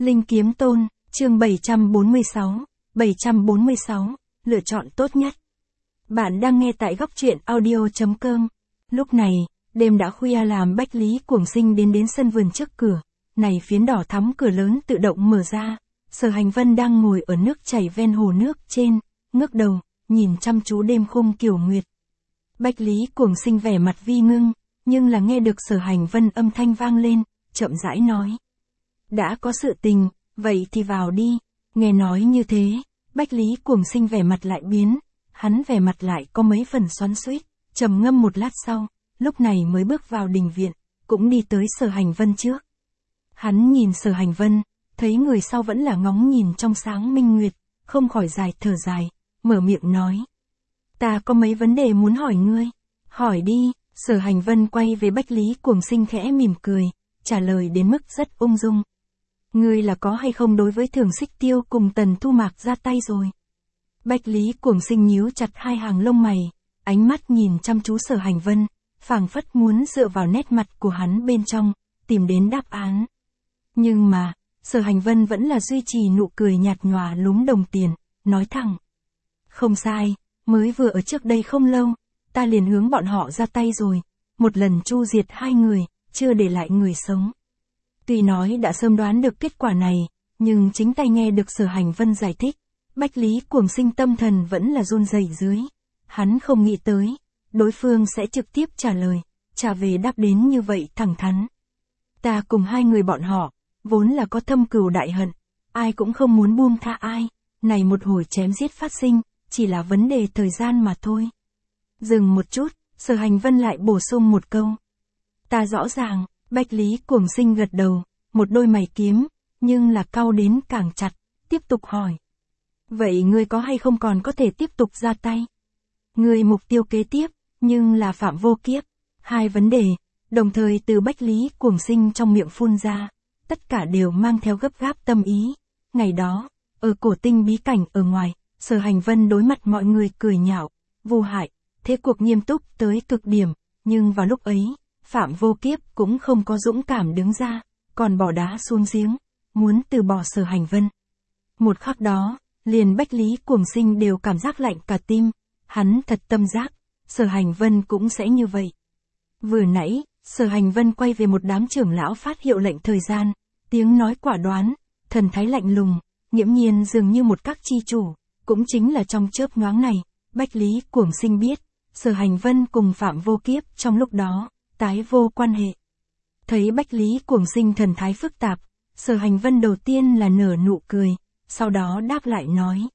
Linh Kiếm Tôn, chương 746, lựa chọn tốt nhất. Bạn đang nghe tại góc truyện audio.com. Lúc này, đêm đã khuya làm Bách Lý Cuồng Sinh đến sân vườn trước cửa. Này phiến đỏ thắm cửa lớn tự động mở ra. Sở Hành Vân đang ngồi ở nước chảy ven hồ nước trên, ngước đầu, nhìn chăm chú đêm khung kiểu nguyệt. Bách Lý Cuồng Sinh vẻ mặt vi ngưng, nhưng là nghe được Sở Hành Vân âm thanh vang lên, chậm rãi nói. Đã có sự tình, vậy thì vào đi. Nghe nói như thế, Bách Lý Cuồng Sinh vẻ mặt lại biến, hắn vẻ mặt lại có mấy phần xoắn xuýt, trầm ngâm một lát sau, lúc này mới bước vào đình viện, cũng đi tới Sở Hành Vân trước. Hắn nhìn Sở Hành Vân, thấy người sau vẫn là ngóng nhìn trong sáng minh nguyệt, không khỏi dài thở dài, mở miệng nói. Ta có mấy vấn đề muốn hỏi ngươi. Hỏi đi. Sở Hành Vân quay về Bách Lý Cuồng Sinh khẽ mỉm cười, trả lời đến mức rất ung dung. Ngươi là có hay không đối với Thường Xích Tiêu cùng Tần Thu Mạc ra tay rồi? Bách Lý Cuồng Sinh nhíu chặt hai hàng lông mày, ánh mắt nhìn chăm chú Sở Hành Vân, phảng phất muốn dựa vào nét mặt của hắn bên trong, tìm đến đáp án. Nhưng mà, Sở Hành Vân vẫn là duy trì nụ cười nhạt nhòa lúm đồng tiền, nói thẳng. Không sai, mới vừa ở trước đây không lâu, ta liền hướng bọn họ ra tay rồi, một lần chu diệt hai người, chưa để lại người sống. Tuy nói đã sớm đoán được kết quả này, nhưng chính tay nghe được Sở Hành Vân giải thích, Bách Lý Cuồng Sinh tâm thần vẫn là run rẩy dưới. Hắn không nghĩ tới, đối phương sẽ trực tiếp trả lời, trả về đáp đến như vậy thẳng thắn. Ta cùng hai người bọn họ, vốn là có thâm cừu đại hận, ai cũng không muốn buông tha ai, này một hồi chém giết phát sinh, chỉ là vấn đề thời gian mà thôi. Dừng một chút, Sở Hành Vân lại bổ sung một câu. Ta rõ ràng. Bách Lý Cuồng Sinh gật đầu, một đôi mày kiếm, nhưng là cau đến càng chặt, tiếp tục hỏi. Vậy ngươi có hay không còn có thể tiếp tục ra tay? Ngươi mục tiêu kế tiếp, nhưng là Phạm Vô Kiếp. Hai vấn đề, đồng thời từ Bách Lý Cuồng Sinh trong miệng phun ra, tất cả đều mang theo gấp gáp tâm ý. Ngày đó, ở cổ tinh bí cảnh ở ngoài, Sở Hành Vân đối mặt mọi người cười nhạo, vô hại, thế cuộc nghiêm túc tới cực điểm, nhưng vào lúc ấy, Phạm Vô Kiếp cũng không có dũng cảm đứng ra, còn bỏ đá xuống giếng, muốn từ bỏ Sở Hành Vân. Một khắc đó, liền Bách Lý Cuồng Sinh đều cảm giác lạnh cả tim, hắn thật tâm giác, Sở Hành Vân cũng sẽ như vậy. Vừa nãy, Sở Hành Vân quay về một đám trưởng lão phát hiệu lệnh thời gian, tiếng nói quả đoán, thần thái lạnh lùng, nghiễm nhiên dường như một các chi chủ, cũng chính là trong chớp nhoáng này, Bách Lý Cuồng Sinh biết, Sở Hành Vân cùng Phạm Vô Kiếp trong lúc đó tái vô quan hệ. Thấy Bách Lý Cuồng Sinh thần thái phức tạp, Sở Hành Vân đầu tiên là nở nụ cười, sau đó đáp lại nói.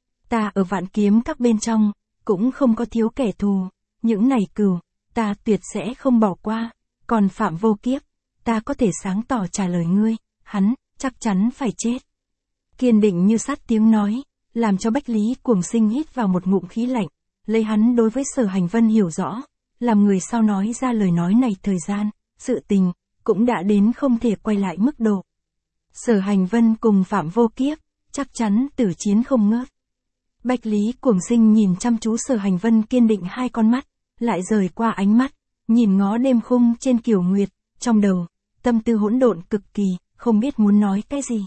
Ta ở Vạn Kiếm các bên trong, cũng không có thiếu kẻ thù, những này cừu, ta tuyệt sẽ không bỏ qua, còn Phạm Vô Kiếp, ta có thể sáng tỏ trả lời ngươi, hắn, chắc chắn phải chết. Kiên định như sắt tiếng nói, làm cho Bách Lý Cuồng Sinh hít vào một ngụm khí lạnh, lấy hắn đối với Sở Hành Vân hiểu rõ. Làm người sau nói ra lời nói này thời gian, sự tình, cũng đã đến không thể quay lại mức độ. Sở Hành Vân cùng Phạm Vô Kiếp, chắc chắn tử chiến không ngớt. Bách Lý Cuồng Sinh nhìn chăm chú Sở Hành Vân kiên định hai con mắt, lại rời qua ánh mắt, nhìn ngó đêm khung trên kiều nguyệt, trong đầu, tâm tư hỗn độn cực kỳ, không biết muốn nói cái gì.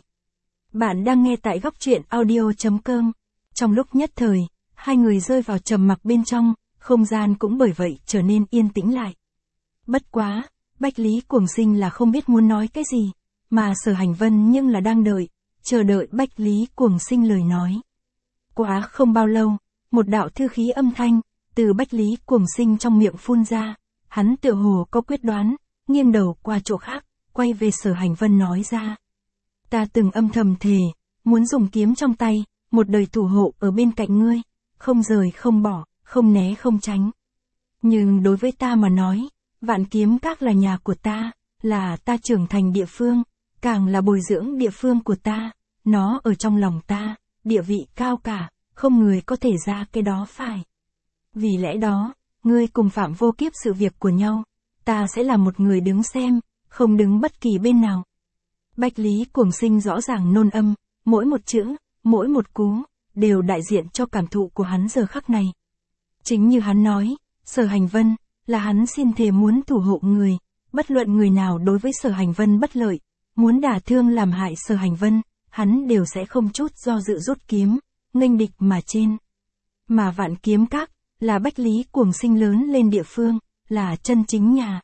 Bạn đang nghe tại góc truyện audio.com. Trong lúc nhất thời, hai người rơi vào trầm mặc bên trong. Không gian cũng bởi vậy trở nên yên tĩnh lại. Bất quá, Bách Lý Cuồng Sinh là không biết muốn nói cái gì, mà Sở Hành Vân nhưng là đang đợi, chờ đợi Bách Lý Cuồng Sinh lời nói. Quá không bao lâu, một đạo thư khí âm thanh, từ Bách Lý Cuồng Sinh trong miệng phun ra, hắn tựa hồ có quyết đoán, nghiêng đầu qua chỗ khác, quay về Sở Hành Vân nói ra. Ta từng âm thầm thề, muốn dùng kiếm trong tay, một đời thủ hộ ở bên cạnh ngươi, không rời không bỏ. Không né không tránh. Nhưng đối với ta mà nói, Vạn Kiếm Các là nhà của ta, là ta trưởng thành địa phương, càng là bồi dưỡng địa phương của ta, nó ở trong lòng ta, địa vị cao cả, không người có thể ra cái đó phải. Vì lẽ đó, ngươi cùng Phạm Vô Kiếp sự việc của nhau, ta sẽ là một người đứng xem, không đứng bất kỳ bên nào. Bách Lý Cuồng Sinh rõ ràng nôn âm, mỗi một chữ, mỗi một cú, đều đại diện cho cảm thụ của hắn giờ khắc này. Chính như hắn nói, Sở Hành Vân, là hắn xin thề muốn thủ hộ người, bất luận người nào đối với Sở Hành Vân bất lợi, muốn đả thương làm hại Sở Hành Vân, hắn đều sẽ không chút do dự rút kiếm, nghênh địch mà trên. Mà Vạn Kiếm Các, là Bách Lý Cuồng Sinh lớn lên địa phương, là chân chính nhà.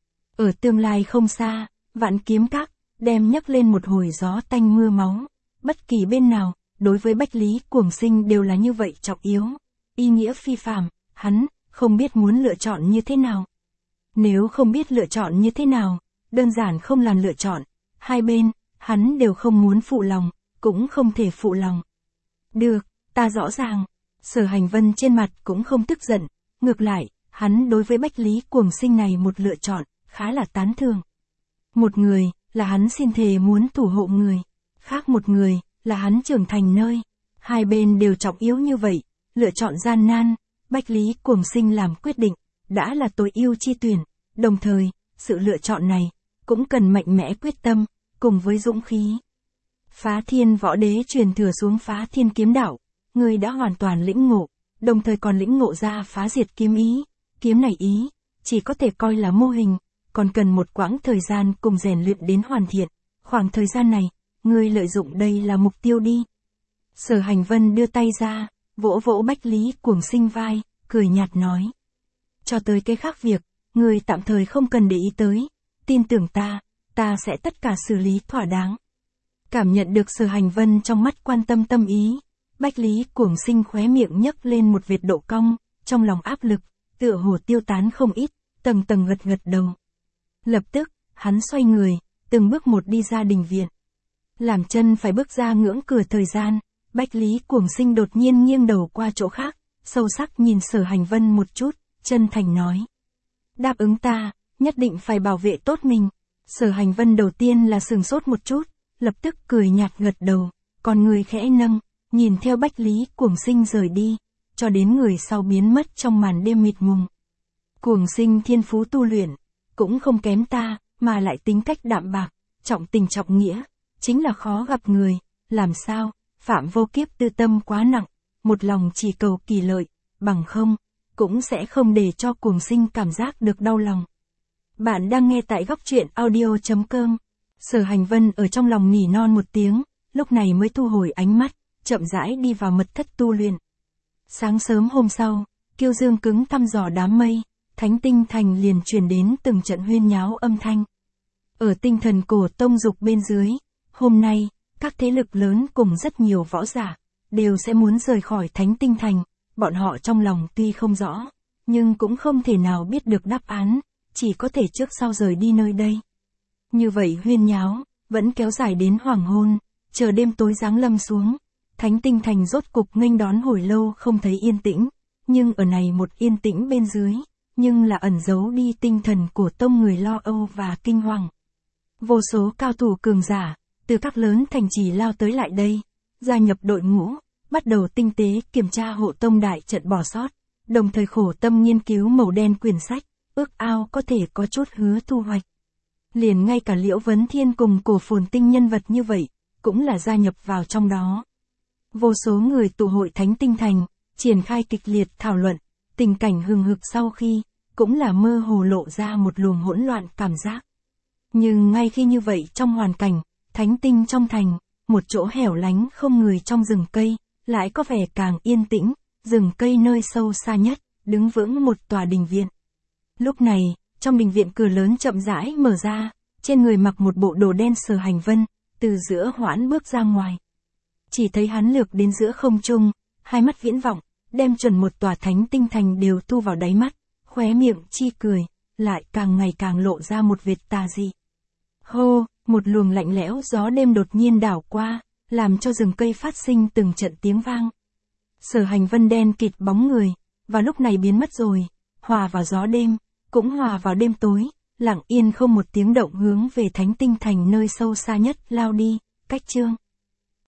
Ở tương lai không xa, Vạn Kiếm Các, đem nhấc lên một hồi gió tanh mưa máu. Bất kỳ bên nào, đối với Bách Lý Cuồng Sinh đều là như vậy trọng yếu. Ý nghĩa phi phàm, hắn, không biết muốn lựa chọn như thế nào. Nếu không biết lựa chọn như thế nào, đơn giản không làm lựa chọn. Hai bên, hắn đều không muốn phụ lòng, cũng không thể phụ lòng. Được, ta rõ ràng. Sở Hành Vân trên mặt cũng không tức giận. Ngược lại, hắn đối với Bách Lý Cuồng Sinh này một lựa chọn, khá là tán thưởng. Một người, là hắn xin thề muốn thủ hộ người. Khác một người, là hắn trưởng thành nơi. Hai bên đều trọng yếu như vậy, lựa chọn gian nan, Bách Lý Cuồng Sinh làm quyết định, đã là tối ưu chi tuyển. Đồng thời, sự lựa chọn này, cũng cần mạnh mẽ quyết tâm, cùng với dũng khí. Phá Thiên Võ Đế truyền thừa xuống Phá Thiên Kiếm Đạo, người đã hoàn toàn lĩnh ngộ, đồng thời còn lĩnh ngộ ra Phá Diệt Kiếm ý. Kiếm này ý, chỉ có thể coi là mô hình, còn cần một quãng thời gian cùng rèn luyện đến hoàn thiện. Khoảng thời gian này, ngươi lợi dụng đây là mục tiêu đi. Sở Hành Vân đưa tay ra, vỗ vỗ Bách Lý Cuồng Sinh vai, cười nhạt nói. Cho tới cái khác việc, ngươi tạm thời không cần để ý tới. Tin tưởng ta sẽ tất cả xử lý thỏa đáng. Cảm nhận được Sở Hành Vân trong mắt quan tâm tâm ý, Bách Lý Cuồng Sinh khóe miệng nhấc lên một vệt độ cong, trong lòng áp lực, tựa hồ tiêu tán không ít, tầng tầng gật gật đầu. Lập tức, hắn xoay người, từng bước một đi ra đình viện. Làm chân phải bước ra ngưỡng cửa thời gian, Bách Lý Cuồng Sinh đột nhiên nghiêng đầu qua chỗ khác, sâu sắc nhìn Sở Hành Vân một chút, chân thành nói. Đáp ứng ta, nhất định phải bảo vệ tốt mình. Sở Hành Vân đầu tiên là sừng sốt một chút, lập tức cười nhạt gật đầu, còn người khẽ nâng, nhìn theo Bách Lý Cuồng Sinh rời đi, cho đến người sau biến mất trong màn đêm mịt mùng. Cuồng Sinh thiên phú tu luyện, cũng không kém ta, mà lại tính cách đạm bạc, trọng tình trọng nghĩa, chính là khó gặp người, làm sao, Phạm Vô Kiếp tư tâm quá nặng, một lòng chỉ cầu kỳ lợi, bằng không, cũng sẽ không để cho Cuồng Sinh cảm giác được đau lòng. Bạn đang nghe tại góc truyện audio.com. Sở Hành Vân ở trong lòng nỉ non một tiếng, lúc này mới thu hồi ánh mắt, chậm rãi đi vào mật thất tu luyện. Sáng sớm hôm sau, Kiêu Dương cứng thăm dò đám mây, Thánh Tinh Thành liền truyền đến từng trận huyên nháo âm thanh. Ở Tinh Thần Cổ Tông dục bên dưới, hôm nay, các thế lực lớn cùng rất nhiều võ giả, đều sẽ muốn rời khỏi Thánh Tinh Thành, bọn họ trong lòng tuy không rõ, nhưng cũng không thể nào biết được đáp án, chỉ có thể trước sau rời đi nơi đây. Như vậy huyên nháo, vẫn kéo dài đến hoàng hôn, chờ đêm tối giáng lâm xuống, Thánh Tinh Thành rốt cục nghênh đón hồi lâu không thấy yên tĩnh, nhưng ở này một yên tĩnh bên dưới, nhưng là ẩn giấu đi tinh thần của tông người lo âu và kinh hoàng. Vô số cao thủ cường giả, từ các lớn thành trì lao tới lại đây, gia nhập đội ngũ, bắt đầu tinh tế kiểm tra hộ tông đại trận bỏ sót, đồng thời khổ tâm nghiên cứu màu đen quyển sách, ước ao có thể có chút hứa thu hoạch. Liền ngay cả Liễu Vấn Thiên cùng Cổ Phồn Tinh nhân vật như vậy, cũng là gia nhập vào trong đó. Vô số người tụ hội Thánh Tinh Thành, triển khai kịch liệt thảo luận, tình cảnh hừng hực sau khi, cũng là mơ hồ lộ ra một luồng hỗn loạn cảm giác. Nhưng ngay khi như vậy trong hoàn cảnh, Thánh Tinh trong thành, một chỗ hẻo lánh không người trong rừng cây, lại có vẻ càng yên tĩnh, rừng cây nơi sâu xa nhất, đứng vững một tòa đình viện. Lúc này, trong đình viện cửa lớn chậm rãi mở ra, trên người mặc một bộ đồ đen Sở Hành Vân, từ giữa hoãn bước ra ngoài. Chỉ thấy hắn lược đến giữa không trung, hai mắt viễn vọng, đem chuẩn một tòa Thánh Tinh Thành đều thu vào đáy mắt, khóe miệng chi cười, lại càng ngày càng lộ ra một vệt tà dị. Hô, một luồng lạnh lẽo gió đêm đột nhiên đảo qua, làm cho rừng cây phát sinh từng trận tiếng vang. Sở Hành Vân đen kịt bóng người, và lúc này biến mất rồi, hòa vào gió đêm, cũng hòa vào đêm tối, lặng yên không một tiếng động hướng về Thánh Tinh Thành nơi sâu xa nhất lao đi, cách chương.